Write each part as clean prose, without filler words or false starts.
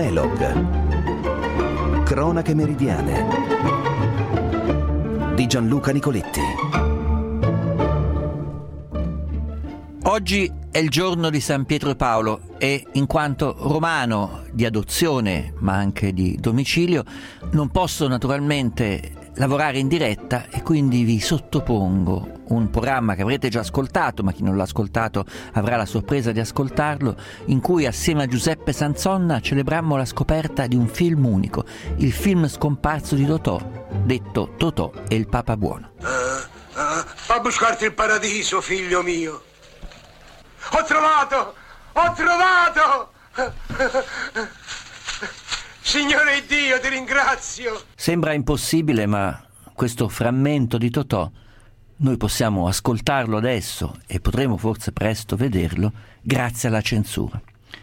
Elog. Cronache meridiane di Gianluca Nicoletti. Oggi è il giorno di San Pietro e Paolo e, in quanto romano di adozione ma anche di domicilio, non posso naturalmente lavorare in diretta e quindi vi sottopongo un programma che avrete già ascoltato, ma chi non l'ha ascoltato avrà la sorpresa di ascoltarlo, in cui assieme a Giuseppe Sanzonna celebrammo la scoperta di un film unico, il film scomparso di Totò, detto Totò e il Papa Buono. A buscarti il paradiso, figlio mio. Ho trovato! Signore Dio, ti ringrazio! Sembra impossibile, ma questo frammento di Totò noi possiamo ascoltarlo adesso e potremo forse presto vederlo grazie alla censura.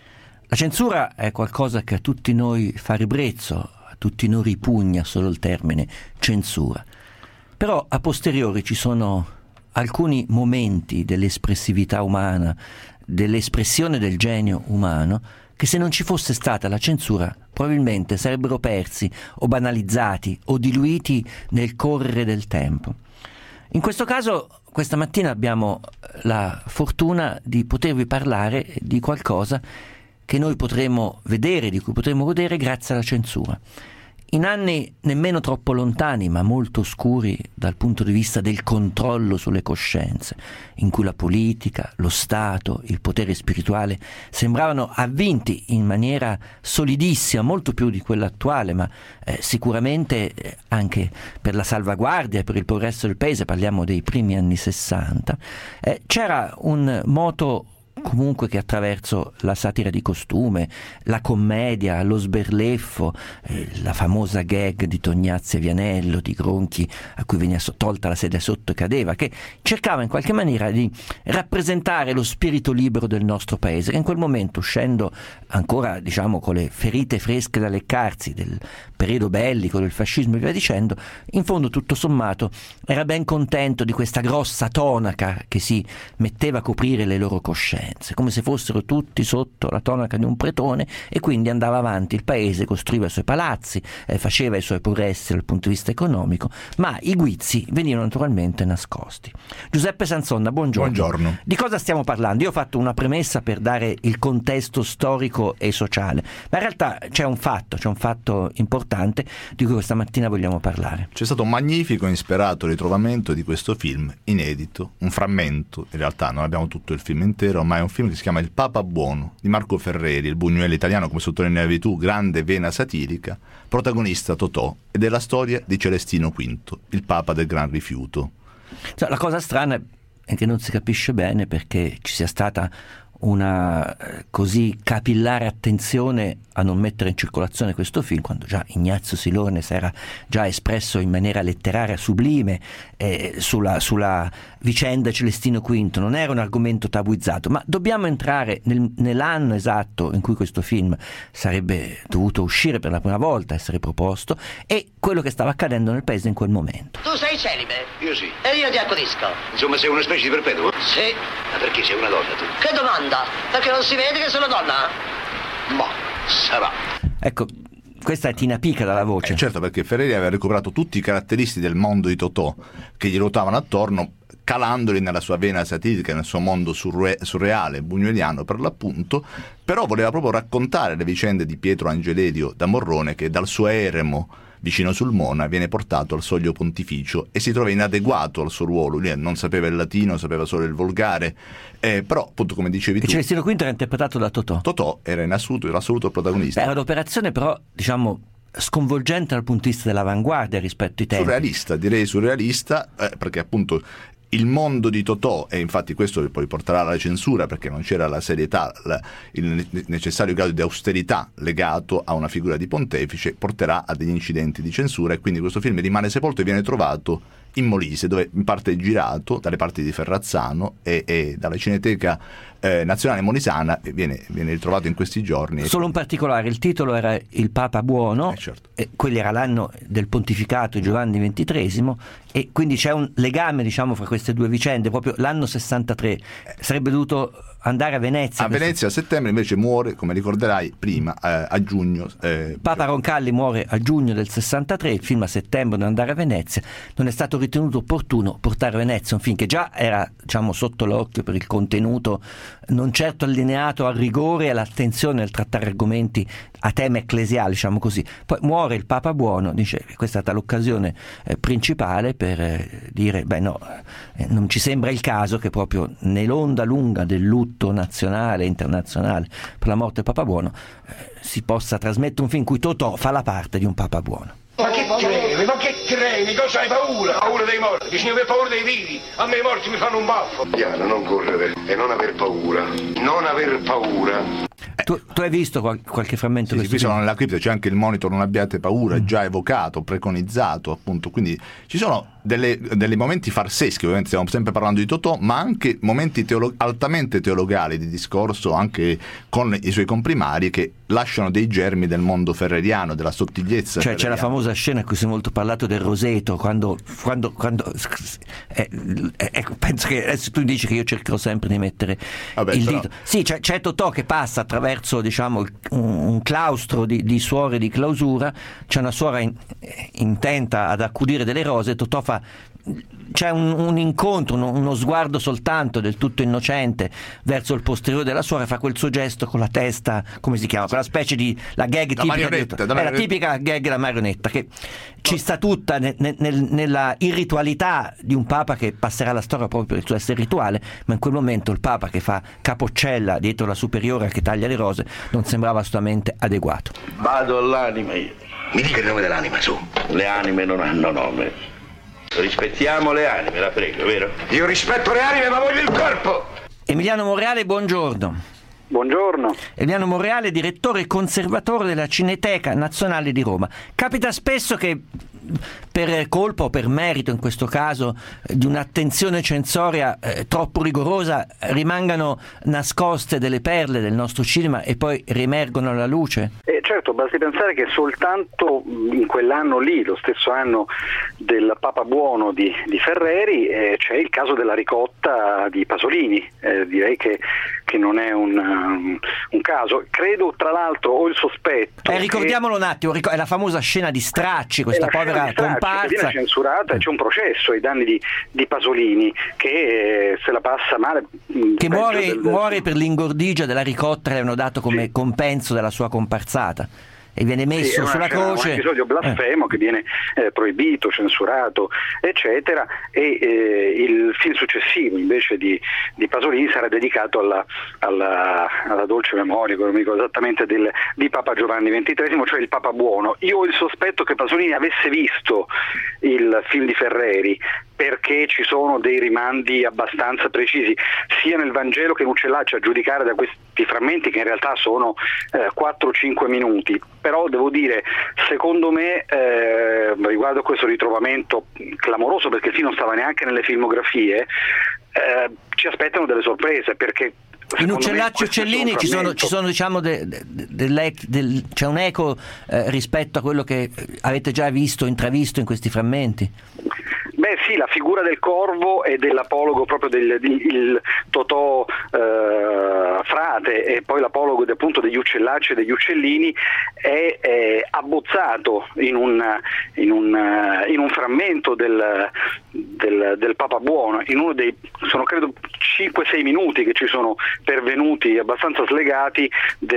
La censura è qualcosa che a tutti noi fa ribrezzo, a tutti noi ripugna solo il termine censura. Però a posteriori ci sono alcuni momenti dell'espressività umana, dell'espressione del genio umano, che se non ci fosse stata la censura probabilmente sarebbero persi o banalizzati o diluiti nel correre del tempo. In questo caso, questa mattina abbiamo la fortuna di potervi parlare di qualcosa che noi potremo vedere, di cui potremo godere grazie alla censura. In anni nemmeno troppo lontani, ma molto oscuri dal punto di vista del controllo sulle coscienze, in cui la politica, lo Stato, il potere spirituale sembravano avvinti in maniera solidissima, molto più di quella attuale, ma sicuramente anche per la salvaguardia e per il progresso del paese, parliamo dei primi anni 60, c'era un moto comunque che attraverso la satira di costume, la commedia, lo sberleffo, la famosa gag di Tognazzi e Vianello, di Gronchi a cui veniva tolta la sedia sotto e cadeva, che cercava in qualche maniera di rappresentare lo spirito libero del nostro paese, che in quel momento, uscendo ancora con le ferite fresche da leccarsi del periodo bellico, del fascismo e via dicendo, in fondo tutto sommato era ben contento di questa grossa tonaca che si metteva a coprire le loro coscienze, come se fossero tutti sotto la tonaca di un pretone, e quindi andava avanti il paese, costruiva i suoi palazzi, faceva i suoi progressi dal punto di vista economico, ma i guizzi venivano naturalmente nascosti. Giuseppe Sanzonna, buongiorno. Buongiorno. Di cosa stiamo parlando? Io ho fatto una premessa per dare il contesto storico e sociale, ma in realtà c'è un fatto importante di cui questa mattina vogliamo parlare. C'è stato un magnifico e insperato ritrovamento di questo film inedito, un frammento, in realtà non abbiamo tutto il film intero, ma è un film che si chiama Il Papa Buono di Marco Ferreri, il Buñuel italiano, come sottolineavi tu, grande vena satirica, protagonista Totò, ed è la storia di Celestino V, il Papa del Gran Rifiuto. La cosa strana è che non si capisce bene perché ci sia stata una così capillare attenzione a non mettere in circolazione questo film, quando già Ignazio Silone si era già espresso in maniera letteraria sublime sulla vicenda Celestino V. Non era un argomento tabuizzato, ma dobbiamo entrare nell'anno esatto in cui questo film sarebbe dovuto uscire per la prima volta, essere proposto, e quello che stava accadendo nel paese in quel momento. Tu sei celibe? Io sì. E io ti accudisco. Insomma, sei una specie di perpetuo? Sì. Ma perché sei una donna tu? Che domanda? Perché non si vede che sono donna? Ma sarà. Ecco, questa è Tina Pica dalla voce. Certo, perché Ferreri aveva recuperato tutti i caratteristi del mondo di Totò che gli ruotavano attorno, calandoli nella sua vena satirica, nel suo mondo surreale, buñueliano per l'appunto, però voleva proprio raccontare le vicende di Pietro Angelerio da Morrone, che dal suo eremo vicino Sulmona viene portato al soglio pontificio e si trova inadeguato al suo ruolo. Lui non sapeva il latino, sapeva solo il volgare, però appunto, come dicevi tu, Celestino V era interpretato da Totò. Totò era in assoluto l'assoluto protagonista. Era un'operazione però sconvolgente dal punto di vista dell'avanguardia rispetto ai tempi. Surrealista, direi surrealista, perché appunto il mondo di Totò, e infatti questo poi porterà alla censura perché non c'era la serietà, il necessario grado di austerità legato a una figura di pontefice, porterà a degli incidenti di censura, e quindi questo film rimane sepolto e viene trovato in Molise, dove in parte è girato dalle parti di Ferrazzano e dalla Cineteca Nazionale Molisana, e viene ritrovato in questi giorni. Solo un particolare: il titolo era Il Papa Buono, certo. E quello era l'anno del pontificato di Giovanni XXIII, e quindi c'è un legame fra queste due vicende. Proprio l'anno 63 sarebbe dovuto andare a Venezia. A Venezia a settembre, invece muore, come ricorderai, prima, a giugno. Papa Roncalli muore a giugno del 63, il film a settembre di Andare a Venezia. Non è stato ritenuto opportuno portare a Venezia un film che già era, diciamo, sotto l'occhio per il contenuto non certo allineato al rigore e all'attenzione nel trattare argomenti a tema ecclesiali, diciamo così. Poi muore il Papa Buono, dice che questa è stata l'occasione principale per dire non ci sembra il caso che proprio nell'onda lunga del lutto nazionale e internazionale per la morte del Papa Buono si possa trasmettere un film in cui Totò fa la parte di un Papa Buono. Ma che credi? Ma che credi? Cosa hai paura? Paura dei morti, bisogna aver paura dei vivi. A me i morti mi fanno un baffo. Piano, non correre e non aver paura. Non aver paura. Tu hai visto qualche frammento? Sì, qui sono nella cripta, c'è anche il monitor non abbiate paura, già evocato, preconizzato, appunto. Quindi ci sono dei momenti farseschi, ovviamente stiamo sempre parlando di Totò, ma anche momenti altamente teologali di discorso, anche con i suoi comprimari, che lasciano dei germi del mondo ferreriano, della sottigliezza. Cioè c'è la famosa scena a cui si è molto parlato del roseto, quando penso che adesso tu dici che io cercherò sempre di mettere il dito. Sì, c'è Totò che passa attraverso, diciamo, un claustro di suore di clausura, c'è una suora intenta ad accudire delle rose, Totò c'è un incontro, uno sguardo soltanto del tutto innocente verso il posteriore della suora, fa quel suo gesto con la testa, come si chiama, quella specie di la gag tipica, la tipica gag della marionetta, che ci sta tutta nella irritualità di un papa che passerà la storia proprio per il suo essere rituale, ma in quel momento il papa che fa capoccella dietro la superiora che taglia le rose non sembrava assolutamente adeguato. Vado all'anima io. Mi dica il nome dell'anima, su. Le anime non hanno nome. Rispettiamo le anime, la prego, vero? Io rispetto le anime, ma voglio il corpo. Emiliano Monreale, buongiorno. Buongiorno. Emiliano Monreale, direttore e conservatore della Cineteca Nazionale di Roma. Capita spesso che per colpa o per merito, in questo caso, di un'attenzione censoria troppo rigorosa, rimangano nascoste delle perle del nostro cinema e poi riemergono alla luce? Certo, basti pensare che soltanto in quell'anno lì, lo stesso anno del Papa Buono di Ferreri, c'è il caso della ricotta di Pasolini. Direi che non è un caso. Credo, tra l'altro, ho il sospetto. Ricordiamolo un attimo, è la famosa scena di Stracci, questa povera comparsa. Viene censurata e c'è un processo ai danni di Pasolini che se la passa male. Che muore per l'ingordigia della ricotta che le hanno dato come compenso della sua comparsata. E viene messo sulla croce. È un episodio blasfemo che viene proibito, censurato, eccetera, e il film successivo invece di Pasolini sarà dedicato alla dolce memoria, non mi ricordo esattamente, di Papa Giovanni XXIII, cioè il Papa Buono. Io ho il sospetto che Pasolini avesse visto il film di Ferreri, perché ci sono dei rimandi abbastanza precisi sia nel Vangelo che in Uccellacci, a giudicare da questi frammenti che in realtà sono 4-5 minuti. Però devo dire, secondo me, riguardo questo ritrovamento clamoroso, perché il film non stava neanche nelle filmografie, ci aspettano delle sorprese, perché in Uccellacci e Uccellini ci sono diciamo c'è un eco rispetto a quello che avete già visto, intravisto in questi frammenti? Beh sì, la figura del corvo e dell'apologo proprio del Totò frate, e poi l'apologo appunto degli Uccellacci e degli Uccellini è abbozzato in un frammento del Papa Buono, in uno dei, sono credo 5-6 minuti che ci sono pervenuti abbastanza slegati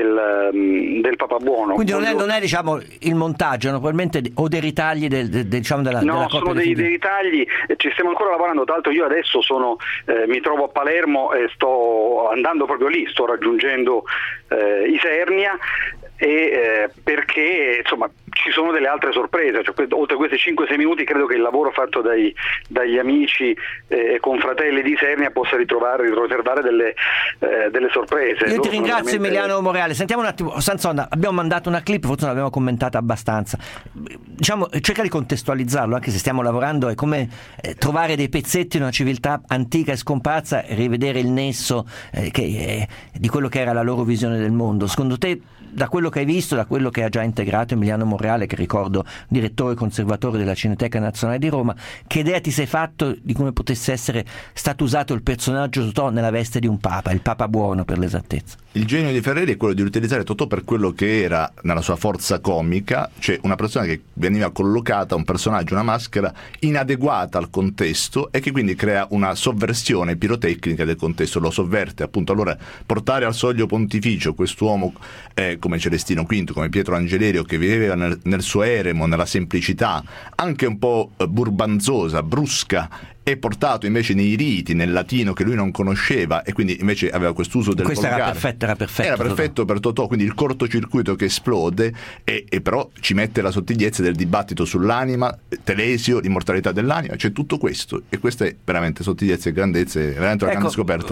del Papa Buono. Quindi non è diciamo il montaggio, probabilmente, o dei ritagli diciamo della no, sono dei ritagli. Ci stiamo ancora lavorando, tra l'altro io adesso mi trovo a Palermo e sto andando proprio lì, sto raggiungendo Isernia, e perché insomma ci sono delle altre sorprese, cioè, oltre a questi 5-6 minuti credo che il lavoro fatto dagli amici e confratelli di Isernia possa riservare delle sorprese. Io ti ringrazio Emiliano Monreale. Sentiamo un attimo, Sanson, abbiamo mandato una clip, forse non l'abbiamo commentata abbastanza, diciamo, cerca di contestualizzarlo, anche se stiamo lavorando, è come trovare dei pezzetti di una civiltà antica e scomparsa e rivedere il nesso di quello che era la loro visione del mondo. Secondo te, da quello che hai visto, da quello che ha già integrato Emiliano Monreale, Monreale, che ricordo direttore conservatore della Cineteca Nazionale di Roma, che idea ti sei fatto di come potesse essere stato usato il personaggio Totò nella veste di un papa, il Papa Buono per l'esattezza? Il genio di Ferreri è quello di utilizzare Totò per quello che era nella sua forza comica, cioè una persona che veniva collocata, un personaggio, una maschera inadeguata al contesto e che quindi crea una sovversione pirotecnica del contesto, lo sovverte appunto. Allora portare al soglio pontificio quest'uomo come Celestino V, come Pietro Angelerio, che viveva nel suo eremo, nella semplicità, anche un po' burbanzosa, brusca, è portato invece nei riti, nel latino che lui non conosceva, e quindi invece aveva quest'uso del volgare. Era perfetto per Totò, quindi il cortocircuito che esplode e però ci mette la sottigliezza del dibattito sull'anima, Telesio, l'immortalità dell'anima, c'è tutto questo, e questa è veramente sottigliezza e grandezza, è veramente una grande scoperta.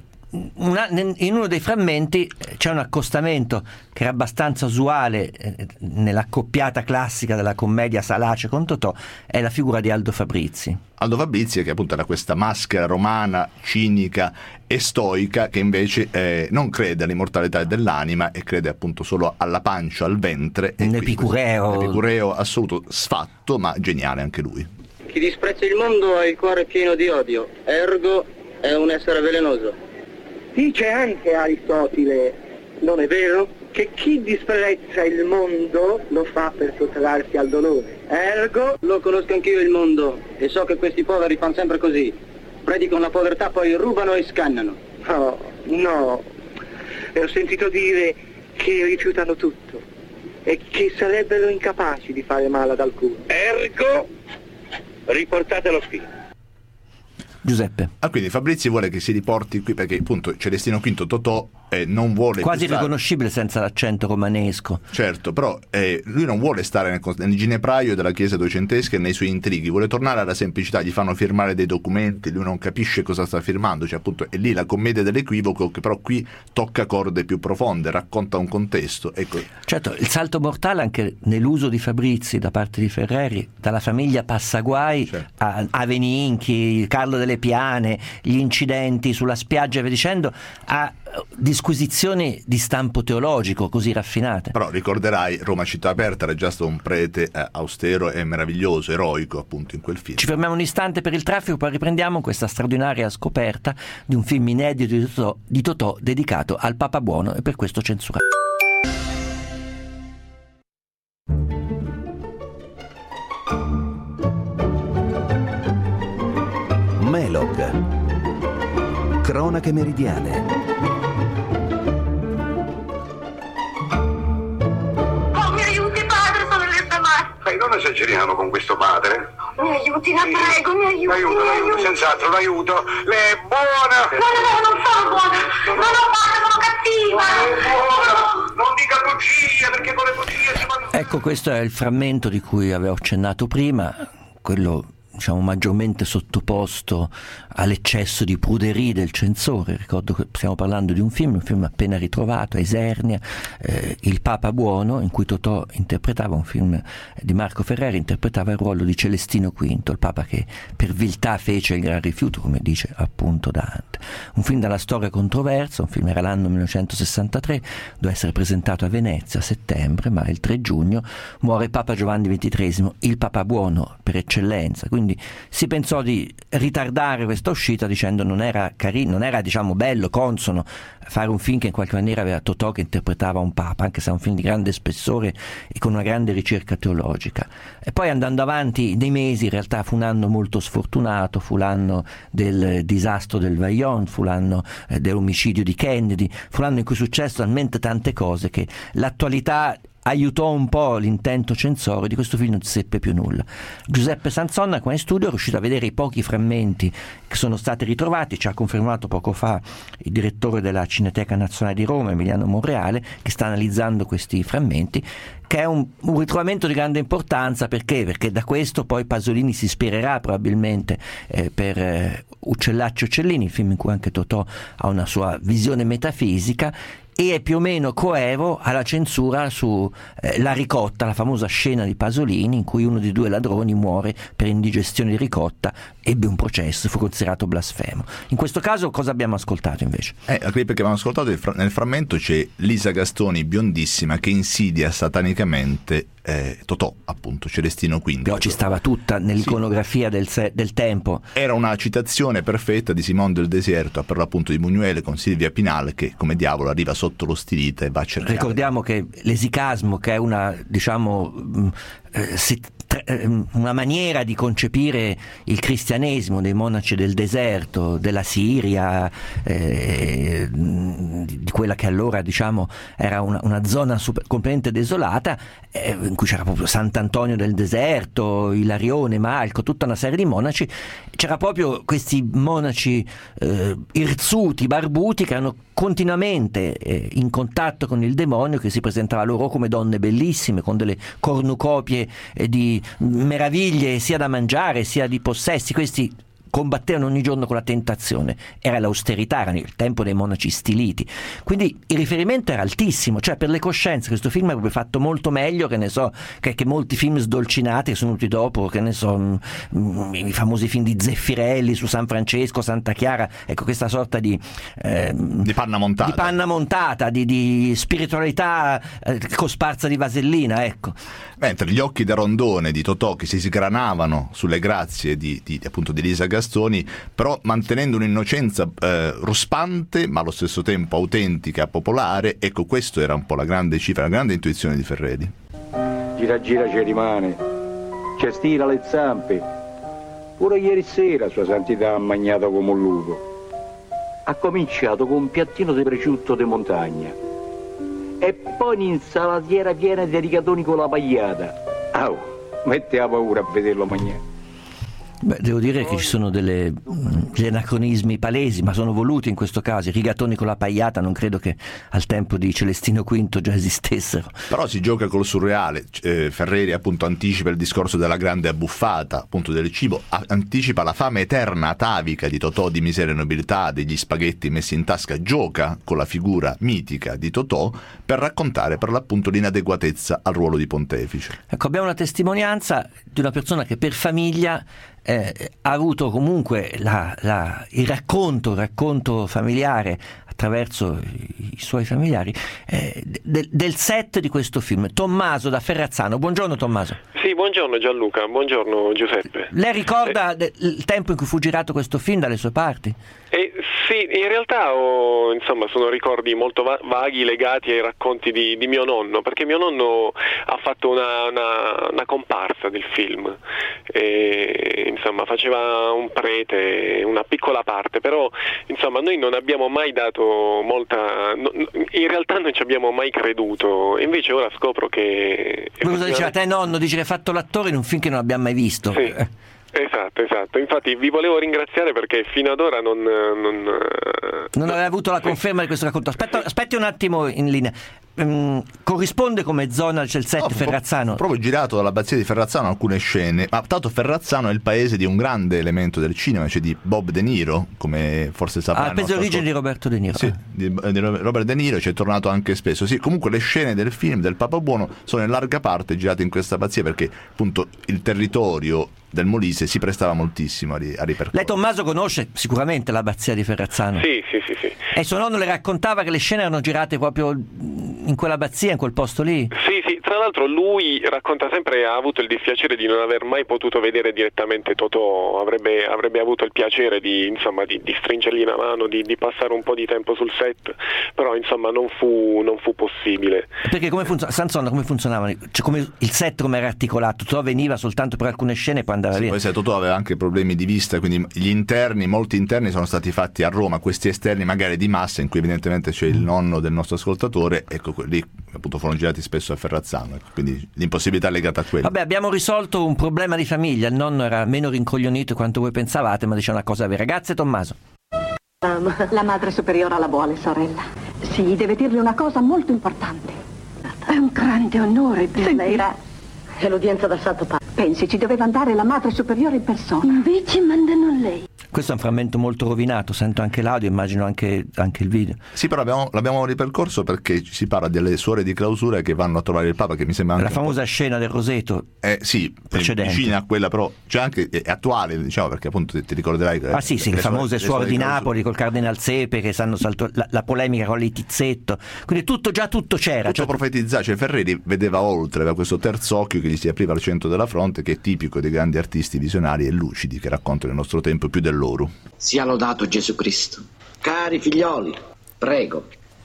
In uno dei frammenti c'è un accostamento che era abbastanza usuale nell'accoppiata classica della commedia salace con Totò, è la figura di Aldo Fabrizi. Aldo Fabrizi, che appunto era questa maschera romana, cinica e stoica, che invece non crede all'immortalità dell'anima e crede appunto solo alla pancia, al ventre. Un epicureo assoluto, sfatto, ma geniale anche lui. Chi disprezza il mondo ha il cuore pieno di odio, ergo è un essere velenoso. Dice anche Aristotele, non è vero, che chi disprezza il mondo lo fa per sottrarsi al dolore. Ergo, lo conosco anch'io il mondo e so che questi poveri fanno sempre così. Predicano la povertà, poi rubano e scannano. Oh, no, ho sentito dire che rifiutano tutto e che sarebbero incapaci di fare male ad alcuno. Ergo, riportatelo qui. Giuseppe. Quindi Fabrizi vuole che si riporti qui perché appunto Celestino V Totò non vuole quasi riconoscibile senza l'accento romanesco. Certo, però lui non vuole stare nel ginepraio della chiesa duecentesca e nei suoi intrighi, vuole tornare alla semplicità, gli fanno firmare dei documenti, lui non capisce cosa sta firmando, cioè appunto è lì la commedia dell'equivoco, che però qui tocca corde più profonde, racconta un contesto, ecco. Certo, il salto mortale anche nell'uso di Fabrizi da parte di Ferreri, dalla famiglia Passaguai, certo, a Aveninchi, Carlo delle Piane, gli incidenti sulla spiaggia e via dicendo, a disquisizioni di stampo teologico così raffinate. Però ricorderai, Roma città aperta era già stato un prete austero e meraviglioso, eroico appunto in quel film. Ci fermiamo un istante per il traffico, poi riprendiamo questa straordinaria scoperta di un film inedito di Totò dedicato al Papa Buono e per questo censurato. Melog. Cronache meridiane. Non esageriamo con questo padre. Mi aiuti, la prego, mi aiuti. L'aiuto, senz'altro l'aiuto. Lei è buona. No, non sono buona. Non ho fatto, sono cattiva. Non dica bugie, perché con le bugie si fanno... Ecco, questo è il frammento di cui avevo accennato prima, quello diciamo maggiormente sottoposto all'eccesso di pruderie del censore. Ricordo che stiamo parlando di un film appena ritrovato a Isernia, Il Papa Buono, in cui Totò interpretava, un film di Marco Ferreri, interpretava il ruolo di Celestino V, il Papa che per viltà fece il gran rifiuto, come dice appunto Dante. Un film dalla storia controversa, un film era l'anno 1963, doveva essere presentato a Venezia a settembre, ma il 3 giugno muore Papa Giovanni XXIII, il Papa Buono per eccellenza, quindi si pensò di ritardare questa uscita dicendo non era carino, non era diciamo bello, consono fare un film che in qualche maniera aveva Totò che interpretava un papa, anche se è un film di grande spessore e con una grande ricerca teologica. E poi andando avanti nei mesi, in realtà fu un anno molto sfortunato, fu l'anno del disastro del Vajont, fu l'anno dell'omicidio di Kennedy, fu l'anno in cui successero talmente tante cose che l'attualità aiutò un po' l'intento censorio, di questo film non si seppe più nulla. Giuseppe Sanzonna qua in studio è riuscito a vedere i pochi frammenti che sono stati ritrovati, ci ha confermato poco fa il direttore della Cineteca Nazionale di Roma, Emiliano Monreale, che sta analizzando questi frammenti, che è un ritrovamento di grande importanza. Perché da questo poi Pasolini si ispirerà probabilmente per Uccellacci Uccellini, il film in cui anche Totò ha una sua visione metafisica, e è più o meno coevo alla censura su La ricotta, la famosa scena di Pasolini in cui uno dei due ladroni muore per indigestione di ricotta, ebbe un processo, fu considerato blasfemo. In questo caso cosa abbiamo ascoltato invece? La clip che abbiamo ascoltato, nel frammento c'è Lisa Gastoni biondissima che insidia satanicamente Totò, appunto, Celestino V. Che oggi stava tutta nell'iconografia del tempo. Era una citazione perfetta di Simone del Deserto, per l'appunto di Buñuel con Silvia Pinal, che come diavolo arriva sotto lo stilite e va a cercare. Ricordiamo che l'esicasmo, che è una, diciamo, una maniera di concepire il cristianesimo dei monaci del deserto, della Siria, di quella che allora, diciamo, era una zona completamente desolata, in cui c'era proprio Sant'Antonio del Deserto, Ilarione, Malco, tutta una serie di monaci. C'era proprio questi monaci irsuti, barbuti, che erano continuamente in contatto con il demonio, che si presentava loro come donne bellissime, con delle cornucopie di meraviglie sia da mangiare sia di possessi. Questi combattevano ogni giorno con la tentazione, era l'austerità, era il tempo dei monaci stiliti, quindi il riferimento era altissimo, cioè per le coscienze questo film avrebbe fatto molto meglio, che ne so, che molti film sdolcinati che sono venuti dopo, che ne so, i famosi film di Zeffirelli su San Francesco, Santa Chiara, ecco, questa sorta di panna montata, di spiritualità cosparsa di vasellina, ecco. Mentre gli occhi da rondone di Totò, che si sgranavano sulle grazie appunto di Elisa Gastoni, però mantenendo un'innocenza ruspante ma allo stesso tempo autentica, popolare, ecco, questo era un po' la grande cifra, la grande intuizione di Ferreri. Gira ci rimane, ci stira le zampe, pure ieri sera sua santità ha mangiato come un lupo, ha cominciato con un piattino di prosciutto di montagna e poi un'insalatiera piena di rigatoni con la pagliata. Mette a paura a vederlo mangiare. Beh, devo dire che ci sono degli anacronismi palesi, ma sono voluti in questo caso. I rigatoni con la pagliata non credo che al tempo di Celestino V già esistessero. Però si gioca col surreale. Ferreri appunto anticipa il discorso della grande abbuffata, appunto del cibo, anticipa la fame eterna atavica di Totò, di miseria e nobiltà, degli spaghetti messi in tasca, gioca con la figura mitica di Totò per raccontare per l'appunto l'inadeguatezza al ruolo di pontefice. Ecco, abbiamo una testimonianza di una persona che per famiglia ha avuto comunque il racconto familiare attraverso i suoi familiari del set di questo film. Tommaso da Ferrazzano. Buongiorno Tommaso. Sì, buongiorno Gianluca, buongiorno Giuseppe. Lei ricorda il tempo in cui fu girato questo film dalle sue parti? Sì, in realtà sono ricordi molto vaghi legati ai racconti di mio nonno, perché mio nonno ha fatto una comparsa del film, faceva un prete, una piccola parte, però noi non abbiamo mai dato in realtà non ci abbiamo mai creduto, invece ora scopro che... Cosa diceva te nonno? Dice che ha fatto l'attore in un film che non abbiamo mai visto. Sì. Esatto, infatti vi volevo ringraziare perché fino ad ora non aveva avuto la conferma di questo racconto. Aspetti un attimo in linea. Corrisponde come zona c'è il set Ferrazzano? Proprio girato dall'abbazia di Ferrazzano alcune scene, ma tanto Ferrazzano è il paese di un grande elemento del cinema, cioè di Bob De Niro, come forse sapranno. Il paese d'origine di Roberto De Niro. Sì, di Robert De Niro, ci è tornato anche spesso. Sì, comunque le scene del film del Papa Buono sono in larga parte girate in questa abbazia perché appunto il territorio del Molise si prestava moltissimo a ripercorrere. Lei Tommaso conosce sicuramente l'abbazia di Ferrazzano? Sì. E suo nonno le raccontava che le scene erano girate proprio in quell'abbazia, in quel posto lì? Sì, tra l'altro lui racconta sempre, ha avuto il dispiacere di non aver mai potuto vedere direttamente Totò, avrebbe avuto il piacere di stringergli la mano, di passare un po' di tempo sul set, però non fu possibile. Perché Sansonna come funzionava? Cioè, come il set come era articolato? Totò veniva soltanto per alcune scene e poi andava via? Poi Totò aveva anche problemi di vista, quindi molti interni sono stati fatti a Roma, questi esterni magari di massa in cui evidentemente c'è il nonno del nostro ascoltatore, ecco, lì appunto furono girati spesso a Ferrazzano, ecco, quindi l'impossibilità è legata a quello. Vabbè, abbiamo risolto un problema di famiglia, il nonno era meno rincoglionito quanto voi pensavate, ma dice una cosa vera. Grazie Tommaso. La madre superiora la vuole, sorella. Sì, deve dirle una cosa molto importante. È un grande onore per lei. È l'udienza da Santo Padre. Pensi, ci doveva andare la madre superiore in persona. Invece mandano lei. Questo è un frammento molto rovinato, sento anche l'audio, immagino anche il video. Sì, però l'abbiamo ripercorso perché si parla delle suore di clausura che vanno a trovare il Papa, che mi sembra anche la famosa scena del roseto sì, precedente. Vicina a quella, però c'è anche, è attuale, diciamo, perché appunto ti ricorderai le famose suore di Napoli col Cardinal Sepe che sanno la polemica con Littizzetto, quindi tutto c'era, tutto profetizzato. Cioè Ferreri vedeva oltre, aveva questo terzo occhio che gli si apriva al centro della fronte, che è tipico dei grandi artisti visionari e lucidi che raccontano il nostro tempo più del loro. Sia lodato Gesù Cristo. Cari figlioli, prego.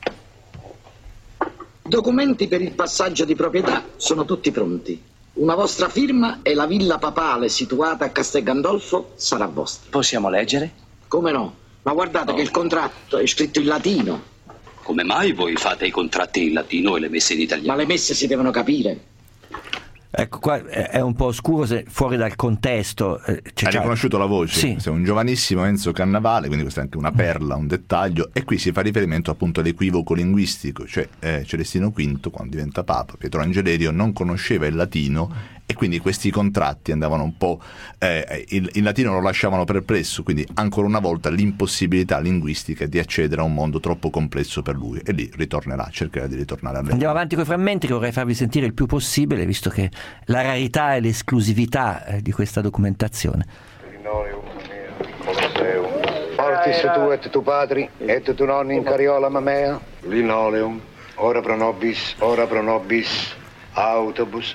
Documenti per il passaggio di proprietà sono tutti pronti. Una vostra firma e la villa papale situata a Castel Gandolfo sarà vostra. Possiamo leggere? Come no? Ma guardate che il contratto è scritto in latino. Come mai voi fate i contratti in latino e le messe in italiano? Ma le messe si devono capire. Ecco, qua è un po' oscuro, fuori dal contesto. Hai riconosciuto la voce? Sì. È un giovanissimo Enzo Cannavale, quindi questa è anche una perla, un dettaglio, e qui si fa riferimento appunto all'equivoco linguistico, cioè Celestino V, quando diventa Papa, Pietro Angelerio non conosceva il latino e quindi questi contratti andavano un po', il latino lo lasciavano perplesso, quindi ancora una volta l'impossibilità linguistica di accedere a un mondo troppo complesso per lui, e lì cercherà di ritornare a lei. Andiamo avanti con i frammenti che vorrei farvi sentire il più possibile, visto che la rarità e l'esclusività di questa documentazione. Mortis tu et tu padri et tu nonni in cariola mamea, linoleum, ora pro nobis, autobus,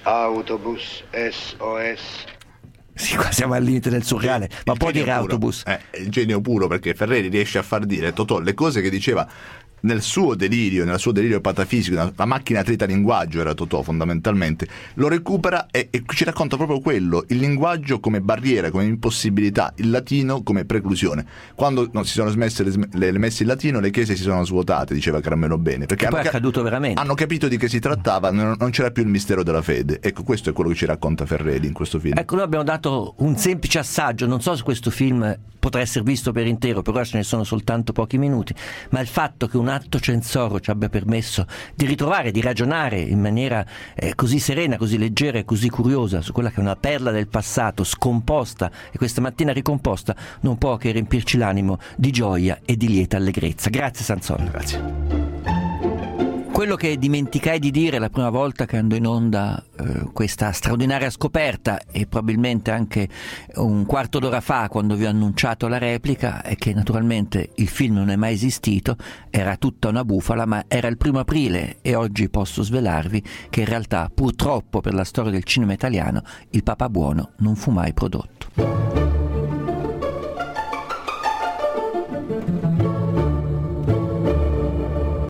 SOS. Sì, qua siamo al limite del surreale, ma può dire puro. Autobus. Il genio puro, perché Ferreri riesce a far dire Totò le cose che diceva nel suo delirio patafisico, la macchina trita linguaggio era Totò fondamentalmente, lo recupera e ci racconta proprio quello, il linguaggio come barriera, come impossibilità, il latino come preclusione. Quando non si sono smesse le messe in latino, le chiese si sono svuotate, diceva Carmelo Bene, perché poi è accaduto veramente. Hanno capito di che si trattava, non c'era più il mistero della fede. Ecco, questo è quello che ci racconta Ferreri in questo film. Ecco, noi abbiamo dato un semplice assaggio, non so se questo film potrà essere visto per intero, per ora ce ne sono soltanto pochi minuti, ma il fatto che un atto censoro ci abbia permesso di ritrovare, di ragionare in maniera così serena, così leggera e così curiosa su quella che è una perla del passato scomposta e questa mattina ricomposta, non può che riempirci l'animo di gioia e di lieta allegrezza. Grazie Sanson. Grazie. Quello che dimenticai di dire la prima volta che andò in onda questa straordinaria scoperta, e probabilmente anche un quarto d'ora fa quando vi ho annunciato la replica, è che naturalmente il film non è mai esistito, era tutta una bufala, ma era il 1° aprile e oggi posso svelarvi che in realtà purtroppo per la storia del cinema italiano il Papa Buono non fu mai prodotto.